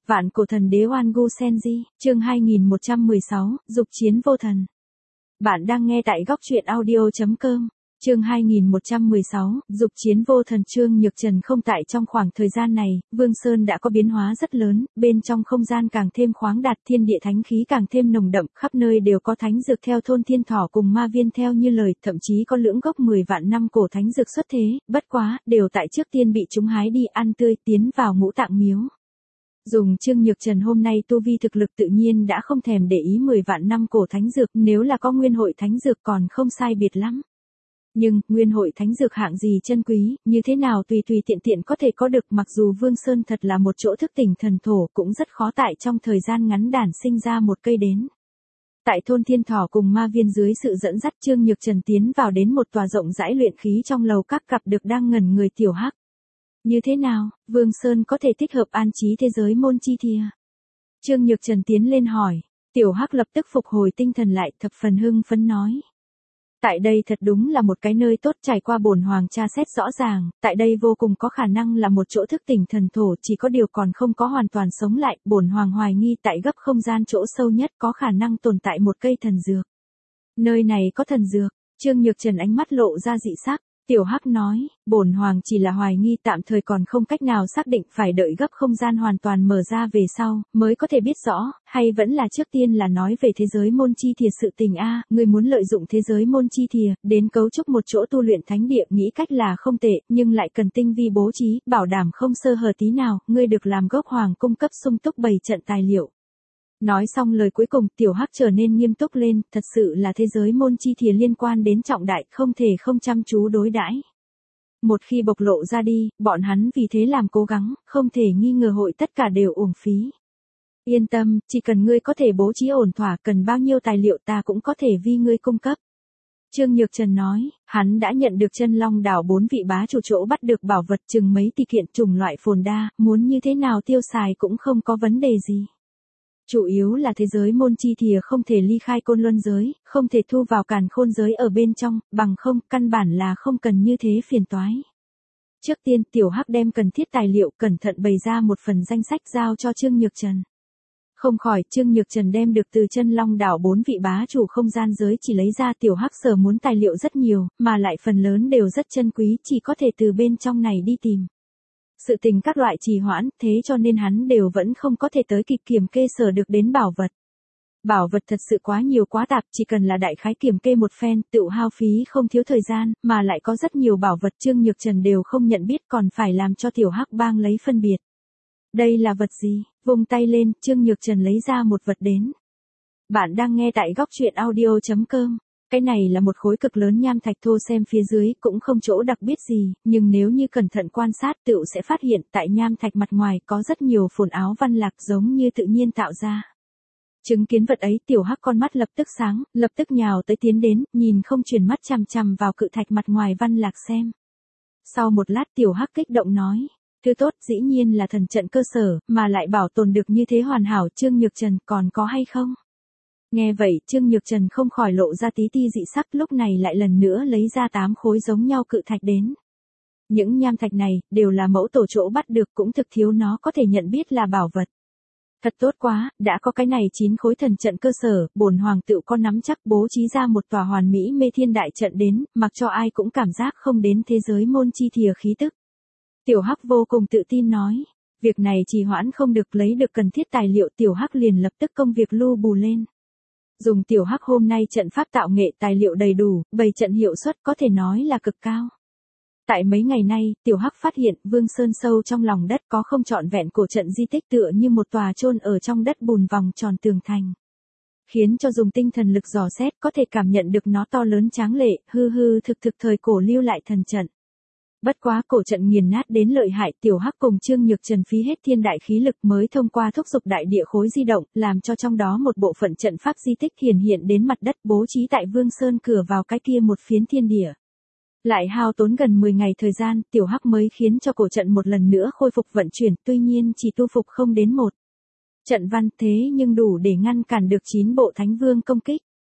Vạn cổ thần đế Oan Gu Senji, chương 2116, dục chiến vô thần. Bạn đang nghe tại góc truyện audio.com. Chương 2116, dục chiến vô thần. Trương Nhược Trần không tại trong khoảng thời gian này, Vương Sơn đã có biến hóa rất lớn, bên trong không gian càng thêm khoáng đạt, thiên địa thánh khí càng thêm nồng đậm, khắp nơi đều có thánh dược theo thôn thiên thỏ cùng ma viên theo như lời, thậm chí có lưỡng gốc 10 vạn năm cổ thánh dược xuất thế, bất quá, đều tại trước tiên bị chúng hái đi ăn tươi tiến vào ngũ tạng miếu. Dùng Trương Nhược Trần hôm nay tu vi thực lực tự nhiên đã không thèm để ý 10 vạn năm cổ thánh dược, nếu là có nguyên hội thánh dược còn không sai biệt lắm. Nhưng, nguyên hội thánh dược hạng gì chân quý, như thế nào tùy tiện tiện có thể có được, mặc dù Vương Sơn thật là một chỗ thức tỉnh thần thổ cũng rất khó tại trong thời gian ngắn đản sinh ra một cây đến. Tại thôn thiên thỏ cùng ma viên dưới sự dẫn dắt Trương Nhược Trần tiến vào đến một tòa rộng rãi luyện khí trong lầu các, gặp được đang ngẩn người Tiểu Hắc. Như thế nào, Vương Sơn có thể thích hợp an trí thế giới môn chi thìa? Trương Nhược Trần tiến lên hỏi, Tiểu Hắc lập tức phục hồi tinh thần lại, thập phần hưng phấn nói. Tại đây thật đúng là một cái nơi tốt, trải qua bổn hoàng tra xét rõ ràng, tại đây vô cùng có khả năng là một chỗ thức tỉnh thần thổ, chỉ có điều còn không có hoàn toàn sống lại, bổn hoàng hoài nghi tại gấp không gian chỗ sâu nhất có khả năng tồn tại một cây thần dược. Nơi này có thần dược, Trương Nhược Trần ánh mắt lộ ra dị sắc. Tiểu Hắc nói, bổn hoàng chỉ là hoài nghi, tạm thời còn không cách nào xác định, phải đợi gấp không gian hoàn toàn mở ra về sau, mới có thể biết rõ, hay vẫn là trước tiên là nói về thế giới môn chi thìa sự tình a, người muốn lợi dụng thế giới môn chi thìa, đến cấu trúc một chỗ tu luyện thánh địa, nghĩ cách là không tệ, nhưng lại cần tinh vi bố trí, bảo đảm không sơ hở tí nào, ngươi được làm gốc hoàng cung cấp sung túc bày trận tài liệu. Nói xong lời cuối cùng, Tiểu Hắc trở nên nghiêm túc lên, thật sự là thế giới môn chi thìa liên quan đến trọng đại, không thể không chăm chú đối đãi. Một khi bộc lộ ra đi, bọn hắn vì thế làm cố gắng, không thể nghi ngờ hội tất cả đều uổng phí. Yên tâm, chỉ cần ngươi có thể bố trí ổn thỏa, cần bao nhiêu tài liệu ta cũng có thể vì ngươi cung cấp. Trương Nhược Trần nói, hắn đã nhận được Chân Long đảo 4 vị bá chủ chỗ bắt được bảo vật chừng mấy tỷ kiện chủng loại phồn đa, muốn như thế nào tiêu xài cũng không có vấn đề gì. Chủ yếu là thế giới môn chi thìa không thể ly khai côn luân giới, không thể thu vào càn khôn giới ở bên trong, bằng không, căn bản là không cần như thế phiền toái. Trước tiên, Tiểu Hắc đem cần thiết tài liệu cẩn thận bày ra một phần danh sách giao cho Trương Nhược Trần. Không khỏi, Trương Nhược Trần đem được từ Chân Long đảo 4 vị bá chủ không gian giới chỉ lấy ra, Tiểu Hắc sở muốn tài liệu rất nhiều, mà lại phần lớn đều rất chân quý, chỉ có thể từ bên trong này đi tìm. Sự tình các loại trì hoãn, thế cho nên hắn đều vẫn không có thể tới kịp kiểm kê sở được đến bảo vật. Bảo vật thật sự quá nhiều quá tạp, chỉ cần là đại khái kiểm kê một phen, tự hao phí không thiếu thời gian, mà lại có rất nhiều bảo vật Trương Nhược Trần đều không nhận biết, còn phải làm cho Tiểu Hắc bang lấy phân biệt. Đây là vật gì? Vung tay lên, Trương Nhược Trần lấy ra một vật đến. Bạn đang nghe tại góc truyện audio.com. Cái này là một khối cực lớn nham thạch, thô xem phía dưới cũng không chỗ đặc biệt gì, nhưng nếu như cẩn thận quan sát tựu sẽ phát hiện tại nham thạch mặt ngoài có rất nhiều phồn áo văn lạc giống như tự nhiên tạo ra. Chứng kiến vật ấy, Tiểu Hắc con mắt lập tức sáng, lập tức nhào tới tiến đến, nhìn không chuyển mắt chằm chằm vào cự thạch mặt ngoài văn lạc xem. Sau một lát Tiểu Hắc kích động nói, thứ tốt dĩ nhiên là thần trận cơ sở, mà lại bảo tồn được như thế hoàn hảo, Trương Nhược Trần còn có hay không? Nghe vậy, Trương Nhược Trần không khỏi lộ ra tí ti dị sắc, lúc này lại lần nữa lấy ra 8 khối giống nhau cự thạch đến. Những nham thạch này, đều là mẫu tổ chỗ bắt được, cũng thực thiếu nó có thể nhận biết là bảo vật. Thật tốt quá, đã có cái này 9 khối thần trận cơ sở, bổn hoàng tựu có nắm chắc bố trí ra một tòa hoàn mỹ mê thiên đại trận đến, mặc cho ai cũng cảm giác không đến thế giới môn chi thìa khí tức. Tiểu Hắc vô cùng tự tin nói, việc này trì hoãn không được, lấy được cần thiết tài liệu Tiểu Hắc liền lập tức công việc lu bù lên. Dùng Tiểu Hắc hôm nay trận pháp tạo nghệ tài liệu đầy đủ, bày trận hiệu suất có thể nói là cực cao. Tại mấy ngày nay, Tiểu Hắc phát hiện Vương Sơn sâu trong lòng đất có không trọn vẹn cổ trận di tích tựa như một tòa chôn ở trong đất bùn vòng tròn tường thành. Khiến cho dùng tinh thần lực dò xét có thể cảm nhận được nó to lớn tráng lệ, hư thực thời cổ lưu lại thần trận. Bất quá cổ trận nghiền nát đến lợi hại, Tiểu Hắc cùng Trương Nhược Trần phí hết thiên đại khí lực mới thông qua thúc giục đại địa khối di động, làm cho trong đó một bộ phận trận pháp di tích hiện đến mặt đất, bố trí tại Vương Sơn cửa vào cái kia một phiến thiên địa. Lại hao tốn gần 10 ngày thời gian, Tiểu Hắc mới khiến cho cổ trận một lần nữa khôi phục vận chuyển, tuy nhiên chỉ tu phục không đến một trận văn, thế nhưng đủ để ngăn cản được 9 bộ thánh vương công kích.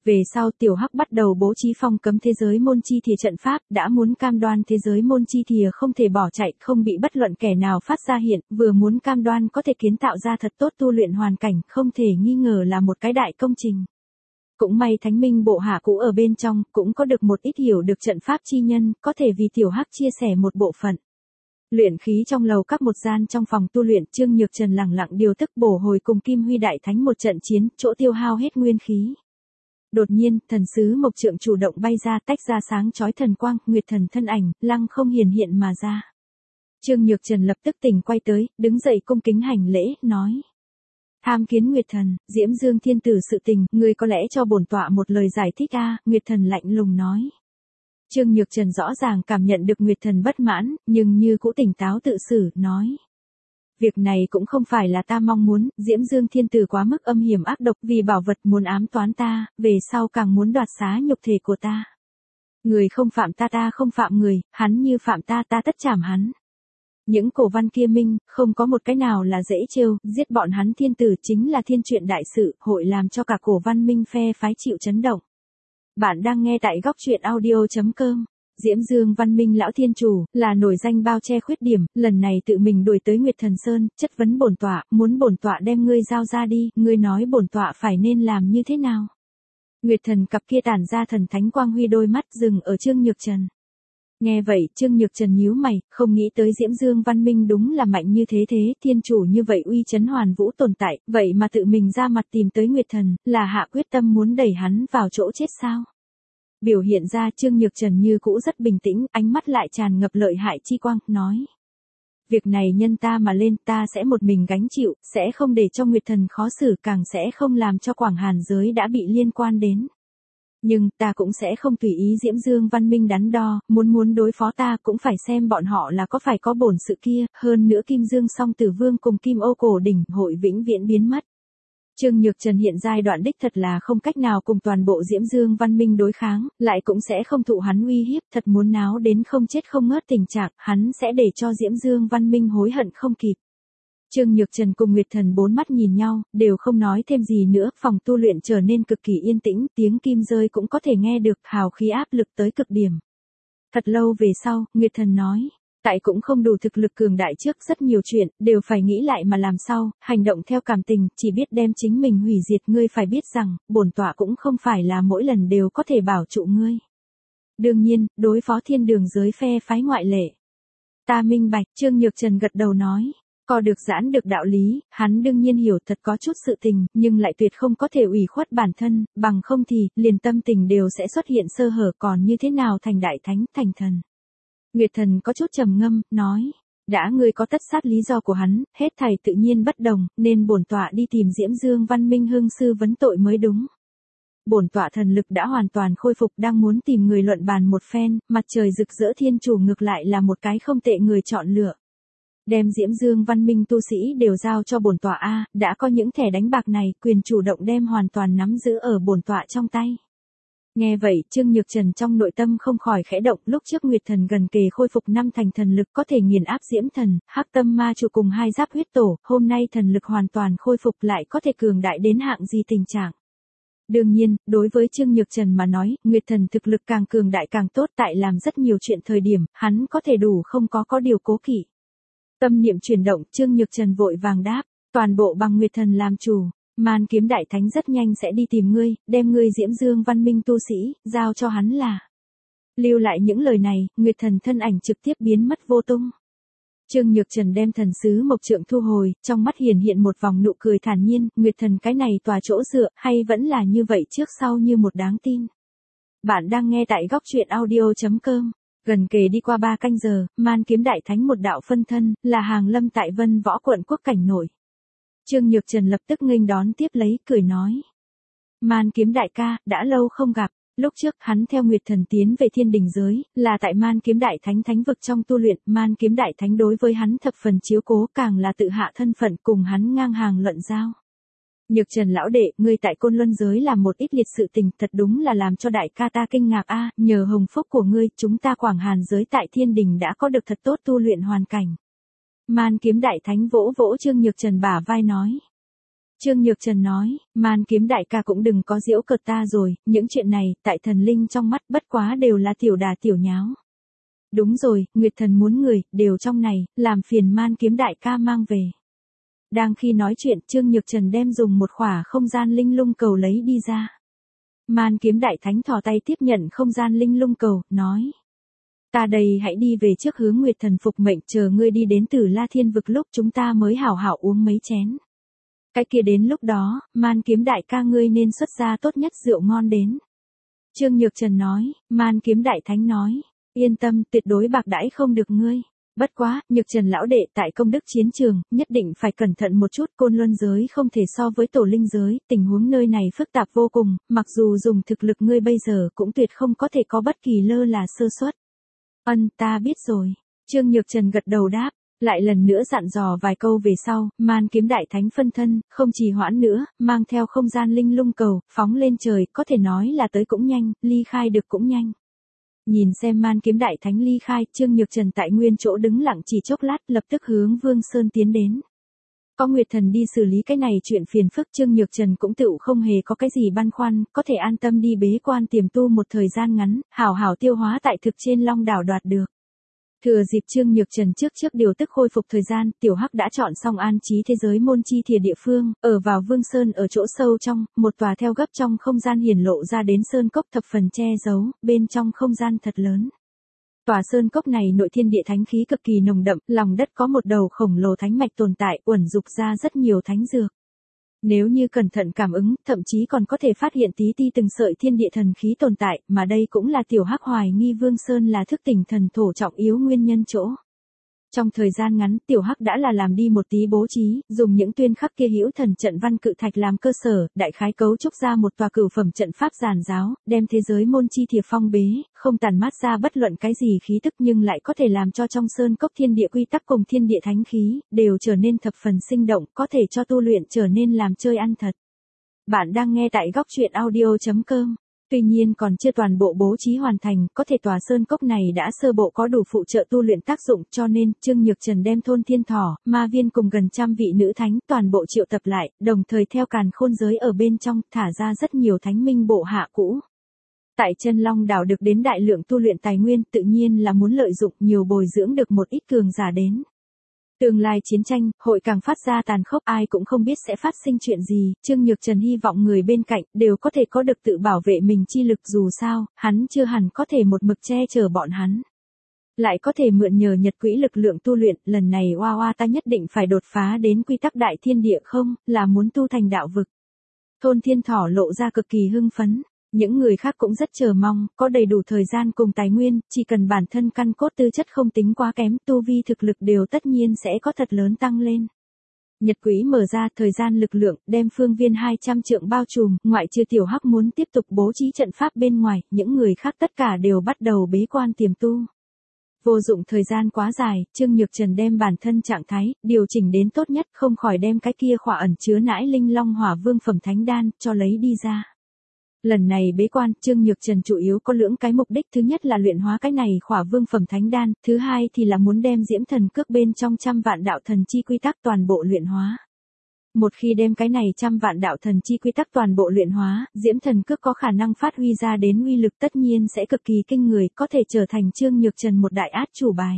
Về sau Tiểu Hắc bắt đầu bố trí phong cấm thế giới môn chi thìa trận pháp, đã muốn cam đoan thế giới môn chi thìa không thể bỏ chạy, không bị bất luận kẻ nào phát ra hiện, vừa muốn cam đoan có thể kiến tạo ra thật tốt tu luyện hoàn cảnh, không thể nghi ngờ là một cái đại công trình. Cũng may Thánh Minh bộ hạ cũ ở bên trong, cũng có được một ít hiểu được trận pháp chi nhân, có thể vì Tiểu Hắc chia sẻ một bộ phận. Luyện khí trong lầu các một gian trong phòng tu luyện, Trương Nhược Trần lẳng lặng điều tức bổ hồi cùng Kim Huy Đại Thánh một trận chiến, chỗ tiêu hao hết nguyên khí. Đột nhiên, thần sứ Mộc Trượng chủ động bay ra, tách ra sáng chói thần quang, Nguyệt Thần thân ảnh, lăng không hiển hiện mà ra. Trương Nhược Trần lập tức tỉnh quay tới, đứng dậy cung kính hành lễ, nói: "Tham kiến Nguyệt Thần, Diễm Dương Thiên Tử sự tình, ngươi có lẽ cho bổn tọa một lời giải thích a?" Nguyệt Thần lạnh lùng nói. Trương Nhược Trần rõ ràng cảm nhận được Nguyệt Thần bất mãn, nhưng như cũ tỉnh táo tự xử, nói: "Việc này cũng không phải là ta mong muốn, Diễm Dương Thiên Tử quá mức âm hiểm ác độc, vì bảo vật muốn ám toán ta, về sau càng muốn đoạt xá nhục thể của ta. Người không phạm ta, ta không phạm người, hắn như phạm ta, ta tất chảm hắn. Những cổ văn kia minh, không có một cái nào là dễ trêu, giết bọn hắn thiên tử chính là thiên truyện đại sự, hội làm cho cả cổ văn minh phe phái chịu chấn động." Bạn đang nghe tại góc truyện audio.com. Diễm Dương Văn Minh lão thiên chủ, là nổi danh bao che khuyết điểm, lần này tự mình đuổi tới Nguyệt Thần Sơn, chất vấn bổn tọa, muốn bổn tọa đem ngươi giao ra đi, ngươi nói bổn tọa phải nên làm như thế nào? Nguyệt Thần cặp kia tản ra thần thánh quang huy đôi mắt dừng ở Trương Nhược Trần. Nghe vậy, Trương Nhược Trần nhíu mày, không nghĩ tới Diễm Dương Văn Minh đúng là mạnh như thế, thiên chủ như vậy uy chấn hoàn vũ tồn tại, vậy mà tự mình ra mặt tìm tới Nguyệt Thần, là hạ quyết tâm muốn đẩy hắn vào chỗ chết sao? Biểu hiện ra Trương Nhược Trần như cũ rất bình tĩnh, ánh mắt lại tràn ngập lợi hại chi quang, nói: "Việc này nhân ta mà lên, ta sẽ một mình gánh chịu, sẽ không để cho Nguyệt Thần khó xử, càng sẽ không làm cho Quảng Hàn giới đã bị liên quan đến. Nhưng, ta cũng sẽ không tùy ý Diễm Dương Văn Minh đắn đo, muốn đối phó ta cũng phải xem bọn họ là có phải có bổn sự kia, hơn nữa Kim Dương Song Tử Vương cùng Kim Ô Cổ Đỉnh hội vĩnh viễn biến mất." Trương Nhược Trần hiện giai đoạn đích thật là không cách nào cùng toàn bộ Diễm Dương Văn Minh đối kháng, lại cũng sẽ không thụ hắn uy hiếp, thật muốn náo đến không chết không ngớt tình trạng, hắn sẽ để cho Diễm Dương Văn Minh hối hận không kịp. Trương Nhược Trần cùng Nguyệt Thần bốn mắt nhìn nhau, đều không nói thêm gì nữa, phòng tu luyện trở nên cực kỳ yên tĩnh, tiếng kim rơi cũng có thể nghe được, hào khí áp lực tới cực điểm. Thật lâu về sau, Nguyệt Thần nói: "Tại cũng không đủ thực lực cường đại trước, rất nhiều chuyện, đều phải nghĩ lại mà làm sau, hành động theo cảm tình, chỉ biết đem chính mình hủy diệt, ngươi phải biết rằng, bổn tọa cũng không phải là mỗi lần đều có thể bảo trụ ngươi. Đương nhiên, đối phó thiên đường giới phe phái ngoại lệ." "Ta minh bạch." Trương Nhược Trần gật đầu nói. Co được giãn được đạo lý, hắn đương nhiên hiểu thật có chút sự tình, nhưng lại tuyệt không có thể ủy khuất bản thân, bằng không thì, liền tâm tình đều sẽ xuất hiện sơ hở, còn như thế nào thành đại thánh, thành thần. Nguyệt Thần có chút trầm ngâm, nói: "Đã ngươi có tất sát lý do của hắn, hết thảy tự nhiên bất đồng, nên bổn tọa đi tìm Diễm Dương Văn Minh hương sư vấn tội mới đúng. Bổn tọa thần lực đã hoàn toàn khôi phục, đang muốn tìm người luận bàn một phen, mặt trời rực rỡ thiên chủ ngược lại là một cái không tệ người chọn lựa. Đem Diễm Dương Văn Minh tu sĩ đều giao cho bổn tọa a, đã có những thẻ đánh bạc này, quyền chủ động đem hoàn toàn nắm giữ ở bổn tọa trong tay." Nghe vậy, Trương Nhược Trần trong nội tâm không khỏi khẽ động, lúc trước Nguyệt Thần gần kề khôi phục 5 thành thần lực có thể nghiền áp Diễm Thần, Hắc Tâm Ma Chủ cùng 2 giáp huyết tổ, hôm nay thần lực hoàn toàn khôi phục lại có thể cường đại đến hạng gì tình trạng. Đương nhiên, đối với Trương Nhược Trần mà nói, Nguyệt Thần thực lực càng cường đại càng tốt, tại làm rất nhiều chuyện thời điểm, hắn có thể đủ không có điều cố kỵ. Tâm niệm chuyển động, Trương Nhược Trần vội vàng đáp: "Toàn bộ bằng Nguyệt Thần làm chủ. Man Kiếm Đại Thánh rất nhanh sẽ đi tìm ngươi, đem ngươi Diễm Dương Văn Minh tu sĩ, giao cho hắn là." Lưu lại những lời này, Nguyệt Thần thân ảnh trực tiếp biến mất vô tung. Trương Nhược Trần đem thần sứ Mộc Trượng thu hồi, trong mắt hiện một vòng nụ cười thản nhiên, Nguyệt Thần cái này tòa chỗ dựa, hay vẫn là như vậy trước sau như một đáng tin. Bạn đang nghe tại góc truyện audio.com. Gần kề đi qua 3 canh giờ, Man Kiếm Đại Thánh một đạo phân thân, là hàng lâm tại Vân Võ quận quốc cảnh nổi. Trương Nhược Trần lập tức nghênh đón tiếp lấy, cười nói: "Man Kiếm đại ca, đã lâu không gặp." Lúc trước, hắn theo Nguyệt Thần tiến về thiên đình giới, là tại Man Kiếm Đại Thánh thánh vực trong tu luyện, Man Kiếm Đại Thánh đối với hắn thập phần chiếu cố, càng là tự hạ thân phận cùng hắn ngang hàng luận giao. "Nhược Trần lão đệ, ngươi tại Côn Luân giới làm một ít liệt sự tình, thật đúng là làm cho đại ca ta kinh ngạc a, nhờ hồng phúc của ngươi, chúng ta Quảng Hàn giới tại thiên đình đã có được thật tốt tu luyện hoàn cảnh." Man Kiếm Đại Thánh vỗ vỗ Trương Nhược Trần bả vai nói. Trương Nhược Trần nói, Man Kiếm đại ca cũng đừng có giễu cợt ta rồi, những chuyện này, tại thần linh trong mắt bất quá đều là tiểu đà tiểu nháo. Đúng rồi, Nguyệt Thần muốn người, đều trong này, làm phiền Man Kiếm đại ca mang về. Đang khi nói chuyện, Trương Nhược Trần đem dùng một khỏa không gian linh lung cầu lấy đi ra. Man Kiếm đại thánh thò tay tiếp nhận không gian linh lung cầu, nói. Ta đây hãy đi về trước hướng Nguyệt Thần phục mệnh, chờ ngươi đi đến Tử La Thiên vực lúc chúng ta mới hảo hảo uống mấy chén. Cái kia đến lúc đó, Man Kiếm đại ca ngươi nên xuất ra tốt nhất rượu ngon đến. Trương Nhược Trần nói, Man Kiếm đại thánh nói, yên tâm, tuyệt đối bạc đãi không được ngươi. Bất quá, Nhược Trần lão đệ tại công đức chiến trường, nhất định phải cẩn thận một chút, Côn Luân giới không thể so với Tổ Linh giới, tình huống nơi này phức tạp vô cùng, mặc dù dùng thực lực ngươi bây giờ cũng tuyệt không có thể có bất kỳ lơ là sơ suất. Ta biết rồi. Trương Nhược Trần gật đầu đáp, lại lần nữa dặn dò vài câu về sau, Man Kiếm đại thánh phân thân, không trì hoãn nữa, mang theo không gian linh lung cầu, phóng lên trời, có thể nói là tới cũng nhanh, ly khai được cũng nhanh. Nhìn xem Man Kiếm đại thánh ly khai, Trương Nhược Trần tại nguyên chỗ đứng lặng chỉ chốc lát, lập tức hướng Vương Sơn tiến đến. Có Nguyệt Thần đi xử lý cái này chuyện phiền phức, Trương Nhược Trần cũng tựu không hề có cái gì băn khoăn, có thể an tâm đi bế quan tiềm tu một thời gian ngắn, hảo hảo tiêu hóa tại thực trên Long đảo đoạt được. Thừa dịp Trương Nhược Trần trước điều tức khôi phục thời gian, Tiểu Hắc đã chọn xong an trí thế giới môn chi thìa địa phương, ở vào Vương Sơn ở chỗ sâu trong, một tòa theo gấp trong không gian hiển lộ ra đến sơn cốc thập phần che giấu, bên trong không gian thật lớn. Tòa sơn cốc này nội thiên địa thánh khí cực kỳ nồng đậm, lòng đất có một đầu khổng lồ thánh mạch tồn tại, uẩn dục ra rất nhiều thánh dược. Nếu như cẩn thận cảm ứng, thậm chí còn có thể phát hiện tí ti từng sợi thiên địa thần khí tồn tại, mà đây cũng là Tiểu Hắc hoài nghi Vương Sơn là thức tỉnh thần thổ trọng yếu nguyên nhân chỗ. Trong thời gian ngắn, Tiểu Hắc đã là làm đi một tí bố trí, dùng những tuyên khắc kia hữu thần trận văn cự thạch làm cơ sở, đại khái cấu trúc ra một tòa cửu phẩm trận pháp giàn giáo, đem thế giới môn chi thìa phong bế, không tàn mát ra bất luận cái gì khí tức nhưng lại có thể làm cho trong sơn cốc thiên địa quy tắc cùng thiên địa thánh khí, đều trở nên thập phần sinh động, có thể cho tu luyện trở nên làm chơi ăn thật. Bạn đang nghe tại góc truyện audio.com. Tuy nhiên còn chưa toàn bộ bố trí hoàn thành, có thể tòa sơn cốc này đã sơ bộ có đủ phụ trợ tu luyện tác dụng, cho nên Trương Nhược Trần đem thôn thiên thỏ, ma viên cùng gần trăm vị nữ thánh toàn bộ triệu tập lại, đồng thời theo càn khôn giới ở bên trong thả ra rất nhiều thánh minh bộ hạ cũ. Tại chân Long đảo được đến đại lượng tu luyện tài nguyên, tự nhiên là muốn lợi dụng nhiều bồi dưỡng được một ít cường giả đến. Tương lai chiến tranh, hội càng phát ra tàn khốc, ai cũng không biết sẽ phát sinh chuyện gì, Trương Nhược Trần hy vọng người bên cạnh, đều có thể có được tự bảo vệ mình chi lực, dù sao, hắn chưa hẳn có thể một mực che chở bọn hắn. Lại có thể mượn nhờ nhật quỹ lực lượng tu luyện, lần này ta nhất định phải đột phá đến quy tắc đại thiên địa không, là muốn tu thành đạo vực. Thôn thiên thỏ lộ ra cực kỳ hưng phấn. Những người khác cũng rất chờ mong, có đầy đủ thời gian cùng tài nguyên, chỉ cần bản thân căn cốt tư chất không tính quá kém, tu vi thực lực đều tất nhiên sẽ có thật lớn tăng lên. Nhật quỹ mở ra, thời gian lực lượng, đem phương viên 200 trượng bao trùm, ngoại trừ Tiểu Hắc muốn tiếp tục bố trí trận pháp bên ngoài, những người khác tất cả đều bắt đầu bế quan tiềm tu. Vô dụng thời gian quá dài, Trương Nhược Trần đem bản thân trạng thái, điều chỉnh đến tốt nhất, không khỏi đem cái kia khỏa ẩn chứa nãi linh long hỏa vương phẩm thánh đan, cho lấy đi ra. Lần này bế quan, Trương Nhược Trần chủ yếu có lưỡng cái mục đích, thứ nhất là luyện hóa cái này khỏa vương phẩm thánh đan, thứ hai thì là muốn đem diễm thần cước bên trong trăm vạn đạo thần chi quy tắc toàn bộ luyện hóa. Một khi đem cái này trăm vạn đạo thần chi quy tắc toàn bộ luyện hóa, diễm thần cước có khả năng phát huy ra đến uy lực tất nhiên sẽ cực kỳ kinh người, có thể trở thành Trương Nhược Trần một đại át chủ bài.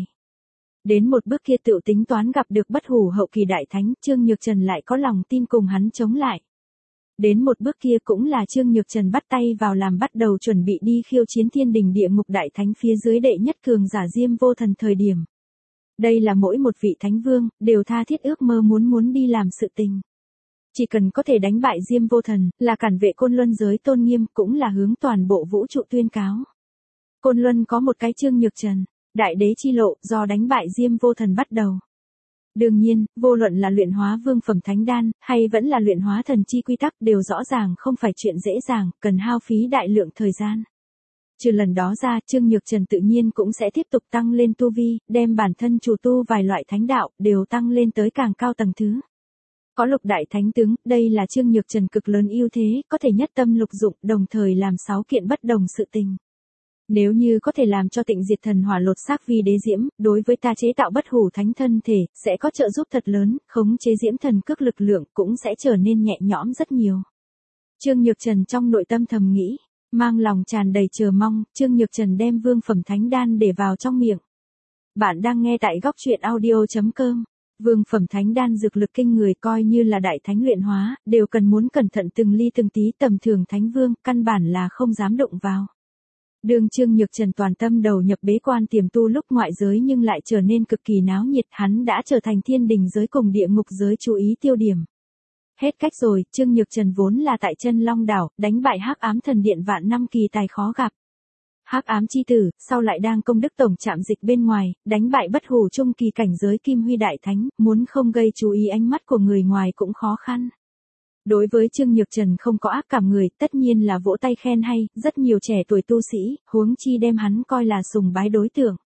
Đến một bước kia tự tính toán gặp được bất hủ hậu kỳ đại thánh, Trương Nhược Trần lại có lòng tin cùng hắn chống lại. Đến một bước kia cũng là Trương Nhược Trần bắt tay vào làm, bắt đầu chuẩn bị đi khiêu chiến thiên đình địa ngục đại thánh phía dưới đệ nhất cường giả Diêm Vô Thần thời điểm. Đây là mỗi một vị thánh vương, đều tha thiết ước mơ muốn đi làm sự tình. Chỉ cần có thể đánh bại Diêm Vô Thần, là cản vệ Côn Luân giới tôn nghiêm, cũng là hướng toàn bộ vũ trụ tuyên cáo. Côn Luân có một cái Trương Nhược Trần, đại đế chi lộ, do đánh bại Diêm Vô Thần bắt đầu. Đương nhiên, vô luận là luyện hóa vương phẩm thánh đan, hay vẫn là luyện hóa thần chi quy tắc đều rõ ràng không phải chuyện dễ dàng, cần hao phí đại lượng thời gian. Trừ lần đó ra, Trương Nhược Trần tự nhiên cũng sẽ tiếp tục tăng lên tu vi, đem bản thân chủ tu vài loại thánh đạo, đều tăng lên tới càng cao tầng thứ. Có lục đại thánh tướng, đây là Trương Nhược Trần cực lớn ưu thế, có thể nhất tâm lục dụng, đồng thời làm 6 kiện bất đồng sự tình. Nếu như có thể làm cho Tịnh Diệt Thần Hỏa lột xác vi đế diễm, đối với ta chế tạo bất hủ thánh thân thể, sẽ có trợ giúp thật lớn, khống chế diễm thần cước lực lượng cũng sẽ trở nên nhẹ nhõm rất nhiều. Trương Nhược Trần trong nội tâm thầm nghĩ, mang lòng tràn đầy chờ mong, Trương Nhược Trần đem vương phẩm thánh đan để vào trong miệng. Bạn đang nghe tại góc truyện audio.com. Vương phẩm thánh đan dược lực kinh người, coi như là đại thánh luyện hóa, đều cần muốn cẩn thận từng ly từng tí, tầm thường thánh vương, căn bản là không dám động vào. Đường Trương Nhược Trần toàn tâm đầu nhập bế quan tiềm tu lúc ngoại giới nhưng lại trở nên cực kỳ náo nhiệt, hắn đã trở thành thiên đình giới cùng địa ngục giới chú ý tiêu điểm. Hết cách rồi, Trương Nhược Trần vốn là tại Chân Long đảo, đánh bại Hắc Ám Thần Điện vạn năm kỳ tài khó gặp. Hắc Ám chi tử, sau lại đang công đức tổng trạm dịch bên ngoài, đánh bại bất hủ trung kỳ cảnh giới Kim Huy Đại Thánh, muốn không gây chú ý ánh mắt của người ngoài cũng khó khăn. Đối với Trương Nhược Trần không có ác cảm người, tất nhiên là vỗ tay khen hay, rất nhiều trẻ tuổi tu sĩ, huống chi đem hắn coi là sùng bái đối tượng.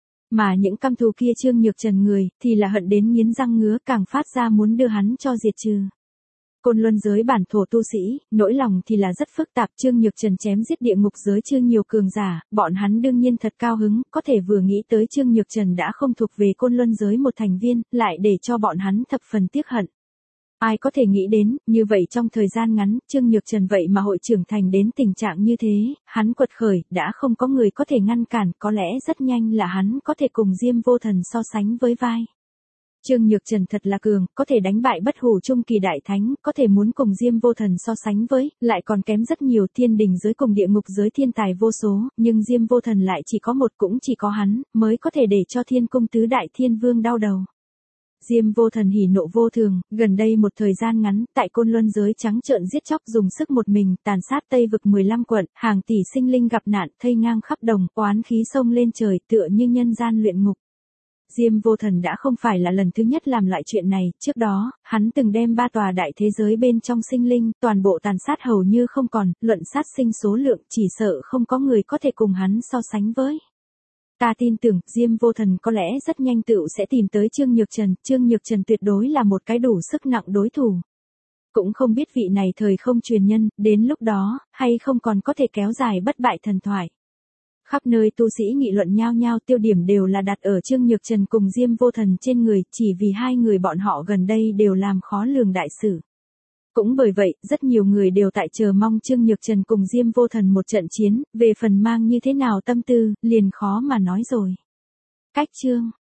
Mà những căm thù kia Trương Nhược Trần người, thì là hận đến nghiến răng ngứa, càng phát ra muốn đưa hắn cho diệt trừ. Côn Luân giới bản thổ tu sĩ, nỗi lòng thì là rất phức tạp, Trương Nhược Trần chém giết địa ngục giới Trương nhiều cường giả, bọn hắn đương nhiên thật cao hứng, có thể vừa nghĩ tới Trương Nhược Trần đã không thuộc về Côn Luân giới một thành viên, lại để cho bọn hắn thập phần tiếc hận. Ai có thể nghĩ đến, như vậy trong thời gian ngắn, Trương Nhược Trần vậy mà hội trưởng thành đến tình trạng như thế, hắn quật khởi, đã không có người có thể ngăn cản, có lẽ rất nhanh là hắn có thể cùng Diêm Vô Thần so sánh với vai. Trương Nhược Trần thật là cường, có thể đánh bại bất hủ trung kỳ đại thánh, có thể muốn cùng Diêm Vô Thần so sánh với, lại còn kém rất nhiều, thiên đình giới cùng địa ngục giới thiên tài vô số, nhưng Diêm Vô Thần lại chỉ có một, cũng chỉ có hắn, mới có thể để cho thiên cung tứ đại thiên vương đau đầu. Diêm Vô Thần hỉ nộ vô thường, gần đây một thời gian ngắn, tại Côn Luân giới trắng trợn giết chóc dùng sức một mình, tàn sát Tây vực 15 quận, hàng tỷ sinh linh gặp nạn, thây ngang khắp đồng, oán khí sông lên trời, tựa như nhân gian luyện ngục. Diêm Vô Thần đã không phải là lần thứ nhất làm lại chuyện này, trước đó, hắn từng đem 3 tòa đại thế giới bên trong sinh linh, toàn bộ tàn sát hầu như không còn, luận sát sinh số lượng, chỉ sợ không có người có thể cùng hắn so sánh với. Ta tin tưởng, Diêm Vô Thần có lẽ rất nhanh tựu sẽ tìm tới Trương Nhược Trần tuyệt đối là một cái đủ sức nặng đối thủ. Cũng không biết vị này thời không truyền nhân, đến lúc đó, hay không còn có thể kéo dài bất bại thần thoại. Khắp nơi tu sĩ nghị luận nhao nhao, tiêu điểm đều là đặt ở Trương Nhược Trần cùng Diêm Vô Thần trên người, chỉ vì hai người bọn họ gần đây đều làm khó lường đại sự. Cũng bởi vậy, rất nhiều người đều tại chờ mong Trương Nhược Trần cùng Diêm Vô Thần một trận chiến, về phần mang như thế nào tâm tư, liền khó mà nói rồi. Cách chương